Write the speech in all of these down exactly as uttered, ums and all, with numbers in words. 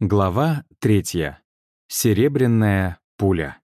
Глава третья. Серебряная пуля.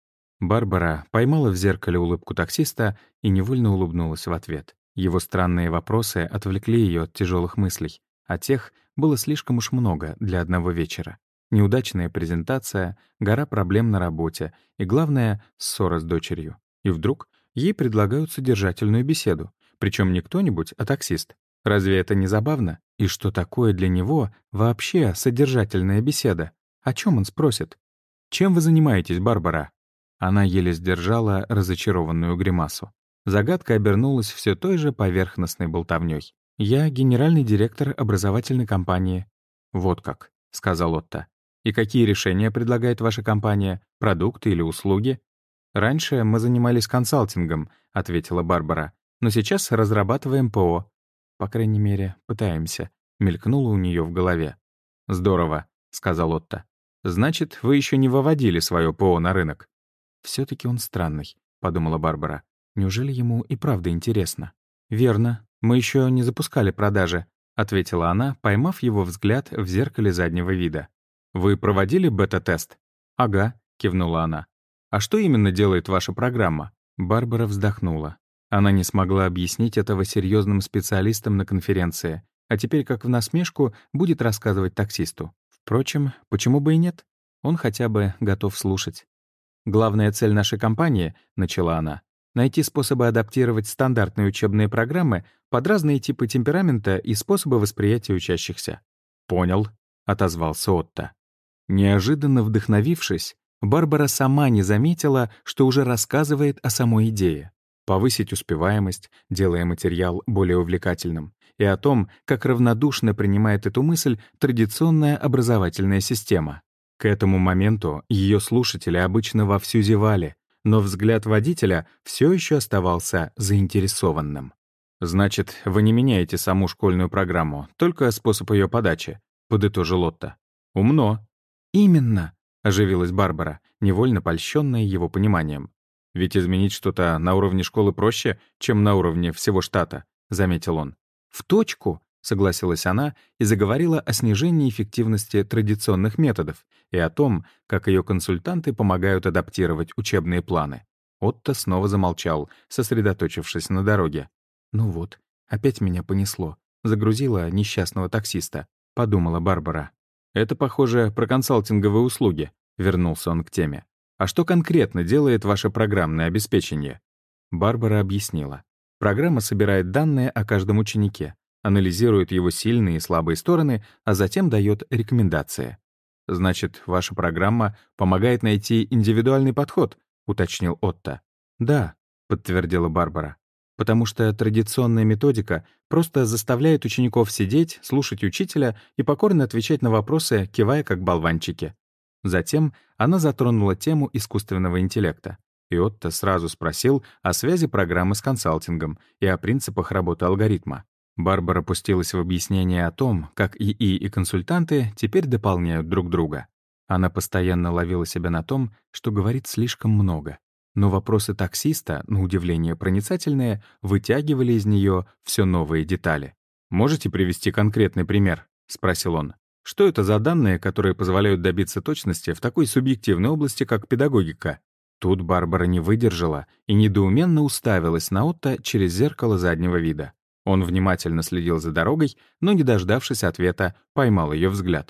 Барбара поймала в зеркале улыбку таксиста и невольно улыбнулась в ответ. Его странные вопросы отвлекли ее от тяжелых мыслей, а тех было слишком уж много для одного вечера. Неудачная презентация, гора проблем на работе и, главное, ссора с дочерью. И вдруг ей предлагают содержательную беседу, причем не кто-нибудь, а таксист. Разве это не забавно? И что такое для него вообще содержательная беседа? О чем он спросит? «Чем вы занимаетесь, Барбара?» Она еле сдержала разочарованную гримасу. Загадка обернулась все той же поверхностной болтовнёй. «Я генеральный директор образовательной компании». «Вот как», — сказал Отто. «И какие решения предлагает ваша компания? Продукты или услуги?» «Раньше мы занимались консалтингом», — ответила Барбара. «Но сейчас разрабатываем ПО. По крайней мере, пытаемся», — мелькнуло у нее в голове. «Здорово», — сказал Отто. «Значит, вы еще не выводили свое ПО на рынок?» «Все-таки он странный», — подумала Барбара. «Неужели ему и правда интересно?» «Верно. Мы еще не запускали продажи», — ответила она, поймав его взгляд в зеркале заднего вида. «Вы проводили бета-тест?» «Ага», — кивнула она. «А что именно делает ваша программа?» Барбара вздохнула. Она не смогла объяснить этого серьезным специалистам на конференции, а теперь, как в насмешку, будет рассказывать таксисту. Впрочем, почему бы и нет? Он хотя бы готов слушать. «Главная цель нашей компании», — начала она, «найти способы адаптировать стандартные учебные программы под разные типы темперамента и способы восприятия учащихся». «Понял», — отозвался Отто. Неожиданно вдохновившись, Барбара сама не заметила, что уже рассказывает о самой идее. Повысить успеваемость, делая материал более увлекательным, и о том, как равнодушно принимает эту мысль традиционная образовательная система. К этому моменту ее слушатели обычно вовсю зевали, но взгляд водителя все еще оставался заинтересованным. «Значит, вы не меняете саму школьную программу, только способ ее подачи», — подытожил Отто. «Умно». «Именно», — оживилась Барбара, невольно польщенная его пониманием. «Ведь изменить что-то на уровне школы проще, чем на уровне всего штата», — заметил он. «В точку», — согласилась она и заговорила о снижении эффективности традиционных методов и о том, как ее консультанты помогают адаптировать учебные планы. Отто снова замолчал, сосредоточившись на дороге. «Ну вот, опять меня понесло. Загрузила несчастного таксиста», — подумала Барбара. «Это, похоже, про консалтинговые услуги», — вернулся он к теме. «А что конкретно делает ваше программное обеспечение?» Барбара объяснила. Программа собирает данные о каждом ученике, анализирует его сильные и слабые стороны, а затем дает рекомендации. «Значит, ваша программа помогает найти индивидуальный подход», — уточнил Отто. «Да», — подтвердила Барбара. «Потому что традиционная методика просто заставляет учеников сидеть, слушать учителя и покорно отвечать на вопросы, кивая как болванчики». Затем она затронула тему искусственного интеллекта. И Отто сразу спросил о связи программы с консалтингом и о принципах работы алгоритма. Барбара пустилась в объяснение о том, как ИИ и консультанты теперь дополняют друг друга. Она постоянно ловила себя на том, что говорит слишком много. Но вопросы таксиста, на удивление проницательные, вытягивали из нее все новые детали. «Можете привести конкретный пример?» — спросил он. «Что это за данные, которые позволяют добиться точности в такой субъективной области, как педагогика?» Тут Барбара не выдержала и недоуменно уставилась на Отто через зеркало заднего вида. Он внимательно следил за дорогой, но, не дождавшись ответа, поймал ее взгляд.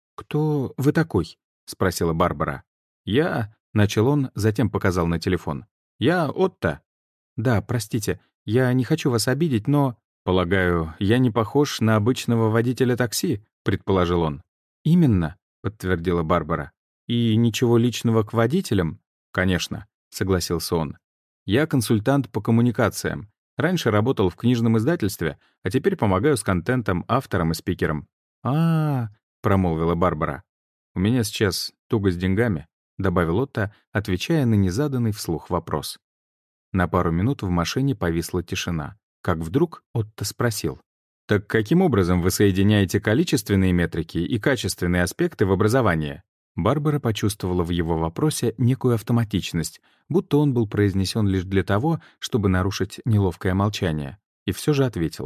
«Кто вы такой?» — спросила Барбара. «Я...» — начал он, затем показал на телефон. «Я Отто». «Да, простите, я не хочу вас обидеть, но...» «Полагаю, я не похож на обычного водителя такси», — предположил он. «Именно», — подтвердила Барбара. «И ничего личного к водителям?» «Конечно», — согласился он. «Я консультант по коммуникациям. Раньше работал в книжном издательстве, а теперь помогаю с контентом авторам и спикерам». «А-а-а», — промолвила Барбара. «У меня сейчас туго с деньгами», — добавил Отто, отвечая на незаданный вслух вопрос. На пару минут в машине повисла тишина. Как вдруг Отто спросил. «Так каким образом вы соединяете количественные метрики и качественные аспекты в образовании?» Барбара почувствовала в его вопросе некую автоматичность, будто он был произнесен лишь для того, чтобы нарушить неловкое молчание, и все же ответила.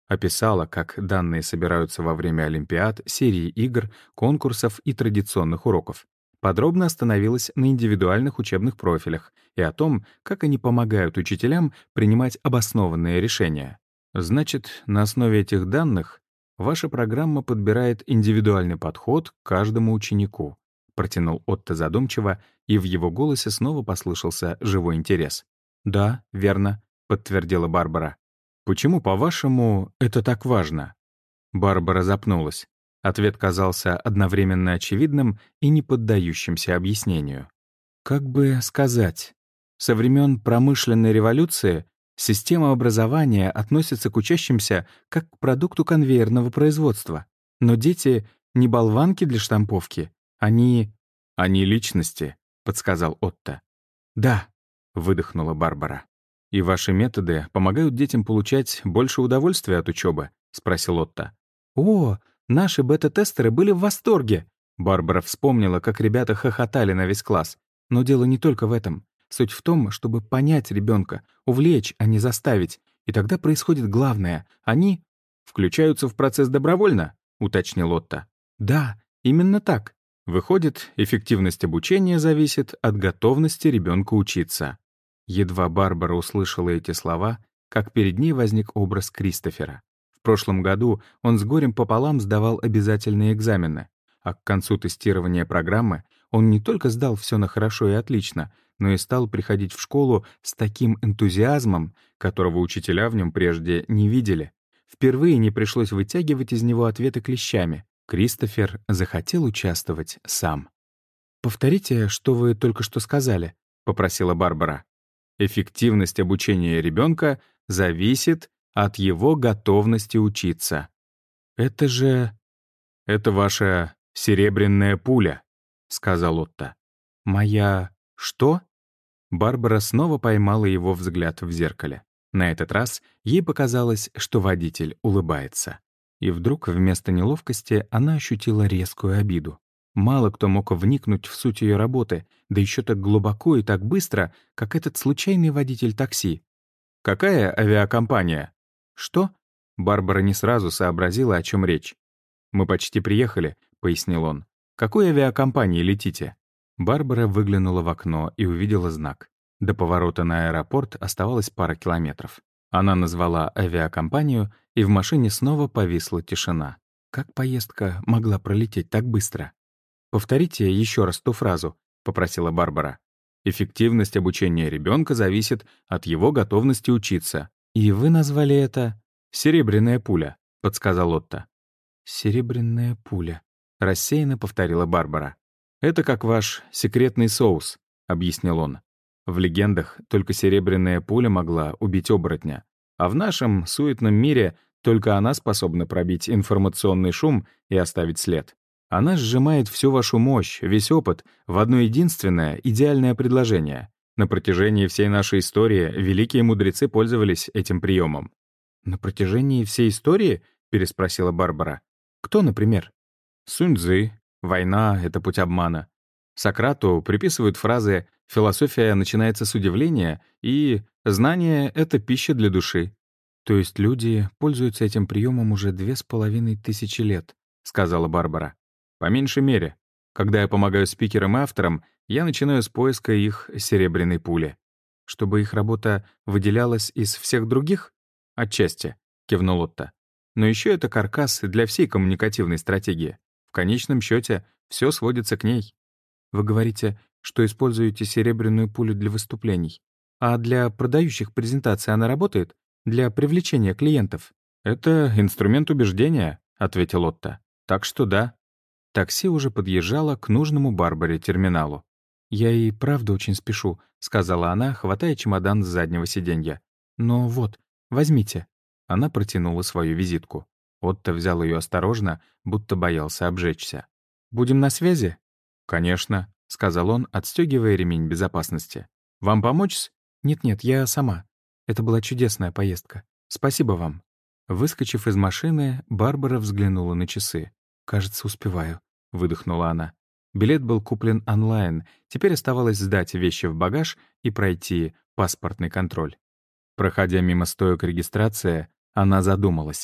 Описала, как данные собираются во время олимпиад, серии игр, конкурсов и традиционных уроков. Подробно остановилась на индивидуальных учебных профилях и о том, как они помогают учителям принимать обоснованные решения. Значит, на основе этих данных ваша программа подбирает индивидуальный подход к каждому ученику, протянул Отто задумчиво, и в его голосе снова послышался живой интерес. «Да, верно», — подтвердила Барбара. «Почему, по-вашему, это так важно?» Барбара запнулась. Ответ казался одновременно очевидным и не поддающимся объяснению. Как бы сказать, со времен промышленной революции система образования относится к учащимся как к продукту конвейерного производства. Но дети — не болванки для штамповки. Они... Они личности, — подсказал Отто. «Да», — выдохнула Барбара. «И ваши методы помогают детям получать больше удовольствия от учебы?» — спросил Отто. «О, наши бета-тестеры были в восторге!» Барбара вспомнила, как ребята хохотали на весь класс. Но дело не только в этом. Суть в том, чтобы понять ребенка, увлечь, а не заставить. И тогда происходит главное. Они включаются в процесс добровольно, уточнил Отто. Да, именно так. Выходит, эффективность обучения зависит от готовности ребенка учиться. Едва Барбара услышала эти слова, как перед ней возник образ Кристофера. В прошлом году он с горем пополам сдавал обязательные экзамены, а к концу тестирования программы он не только сдал все на хорошо и отлично, но и стал приходить в школу с таким энтузиазмом, которого учителя в нем прежде не видели. Впервые не пришлось вытягивать из него ответы клещами. Кристофер захотел участвовать сам. «Повторите, что вы только что сказали», — попросила Барбара. «Эффективность обучения ребенка зависит от его готовности учиться». «Это же...» «Это ваша серебряная пуля», — сказал Отто. «Моя... что?» Барбара снова поймала его взгляд в зеркале. На этот раз ей показалось, что водитель улыбается. И вдруг вместо неловкости она ощутила резкую обиду. Мало кто мог вникнуть в суть ее работы, да еще так глубоко и так быстро, как этот случайный водитель такси. «Какая авиакомпания?» «Что?» Барбара не сразу сообразила, о чем речь. «Мы почти приехали», — пояснил он. «Какой авиакомпании летите?» Барбара выглянула в окно и увидела знак. До поворота на аэропорт оставалось пара километров. Она назвала авиакомпанию, и в машине снова повисла тишина. Как поездка могла пролететь так быстро? «Повторите еще раз ту фразу», — попросила Барбара. «Эффективность обучения ребенка зависит от его готовности учиться». «И вы назвали это...» «Серебряная пуля», — подсказал Отто. «Серебряная пуля», — рассеянно повторила Барбара. «Это как ваш секретный соус», — объяснил он. «В легендах только серебряная пуля могла убить оборотня, а в нашем суетном мире только она способна пробить информационный шум и оставить след. Она сжимает всю вашу мощь, весь опыт в одно единственное идеальное предложение. На протяжении всей нашей истории великие мудрецы пользовались этим приемом». «На протяжении всей истории?» — переспросила Барбара. «Кто, например?» Сунь-Цзы, «Война — это путь обмана». Сократу приписывают фразы «философия начинается с удивления» и «знание — это пища для души». «То есть люди пользуются этим приемом уже две с половиной тысячи лет», — сказала Барбара. «По меньшей мере. Когда я помогаю спикерам и авторам, я начинаю с поиска их серебряной пули. Чтобы их работа выделялась из всех других? Отчасти», — кивнул Отто. «Но еще это каркас для всей коммуникативной стратегии. В конечном счете все сводится к ней». «Вы говорите, что используете серебряную пулю для выступлений. А для продающих презентаций она работает? Для привлечения клиентов?» «Это инструмент убеждения», — ответил Отто. «Так что да». Такси уже подъезжало к нужному Барбаре терминалу. «Я и правда очень спешу», — сказала она, хватая чемодан с заднего сиденья. «Но вот, возьмите». Она протянула свою визитку. Отто взял ее осторожно, будто боялся обжечься. «Будем на связи?» «Конечно», — сказал он, отстегивая ремень безопасности. «Вам помочь?» «Нет-нет, я сама. Это была чудесная поездка. Спасибо вам». Выскочив из машины, Барбара взглянула на часы. «Кажется, успеваю», — выдохнула она. Билет был куплен онлайн, теперь оставалось сдать вещи в багаж и пройти паспортный контроль. Проходя мимо стоек регистрации, она задумалась.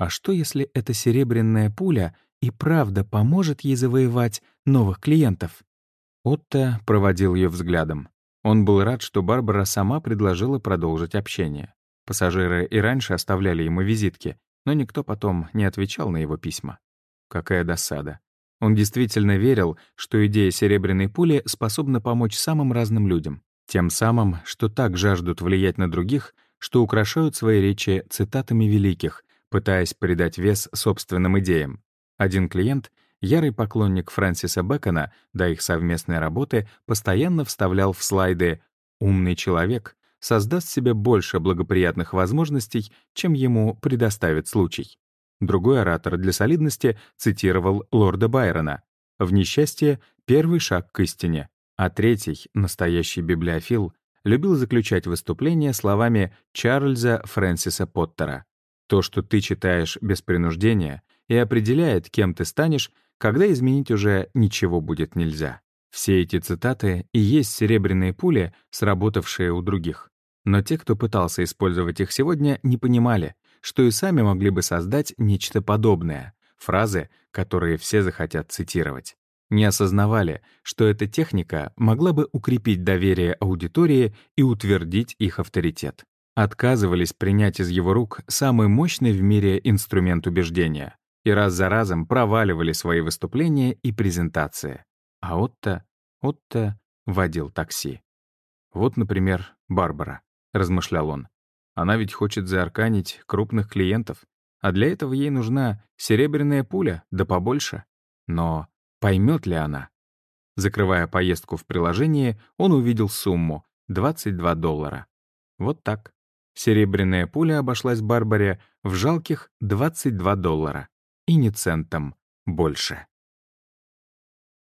А что, если эта серебряная пуля и правда поможет ей завоевать новых клиентов? Отто проводил ее взглядом. Он был рад, что Барбара сама предложила продолжить общение. Пассажиры и раньше оставляли ему визитки, но никто потом не отвечал на его письма. Какая досада. Он действительно верил, что идея серебряной пули способна помочь самым разным людям. Тем самым, что так жаждут влиять на других, что украшают свои речи цитатами великих, пытаясь придать вес собственным идеям. Один клиент, ярый поклонник Фрэнсиса Бэкона, до их совместной работы, постоянно вставлял в слайды «умный человек создаст себе больше благоприятных возможностей, чем ему предоставит случай». Другой оратор для солидности цитировал лорда Байрона «В несчастье — первый шаг к истине», а третий, настоящий библиофил, любил заключать выступления словами Чарльза Фрэнсиса Поттера. «То, что ты читаешь без принуждения, и определяет, кем ты станешь, когда изменить уже ничего будет нельзя». Все эти цитаты и есть серебряные пули, сработавшие у других. Но те, кто пытался использовать их сегодня, не понимали, что и сами могли бы создать нечто подобное, фразы, которые все захотят цитировать. Не осознавали, что эта техника могла бы укрепить доверие аудитории и утвердить их авторитет. Отказывались принять из его рук самый мощный в мире инструмент убеждения и раз за разом проваливали свои выступления и презентации. А Отто, Отто водил такси. «Вот, например, Барбара», — размышлял он. «Она ведь хочет заарканить крупных клиентов, а для этого ей нужна серебряная пуля, да побольше. Но поймет ли она?» Закрывая поездку в приложении, он увидел сумму — двадцать два доллара. Вот так. Серебряная пуля обошлась Барбаре в жалких двадцать два доллара. И ни центом больше.